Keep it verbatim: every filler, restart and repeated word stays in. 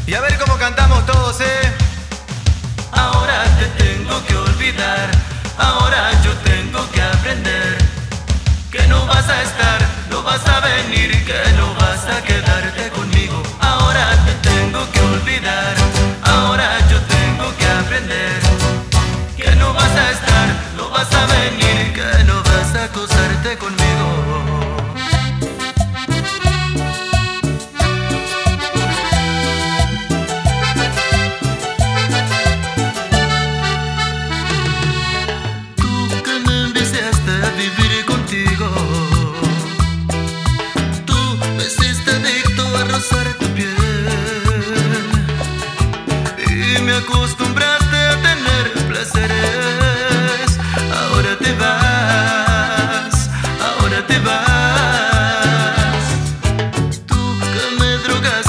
Y a ver cómo cantamos todos, ¿eh? Ahora te tengo que olvidar, ahora yo tengo que aprender que no vas a estar, no vas a venir, que no vas a quedarte conmigo. Ahora te tengo que olvidar, ahora yo tengo que aprender que no vas a estar, no vas a venir, que no vas a acostarte conmigo. Acostumbraste a tener placeres, ahora te vas, ahora te vas. Tú que me drogas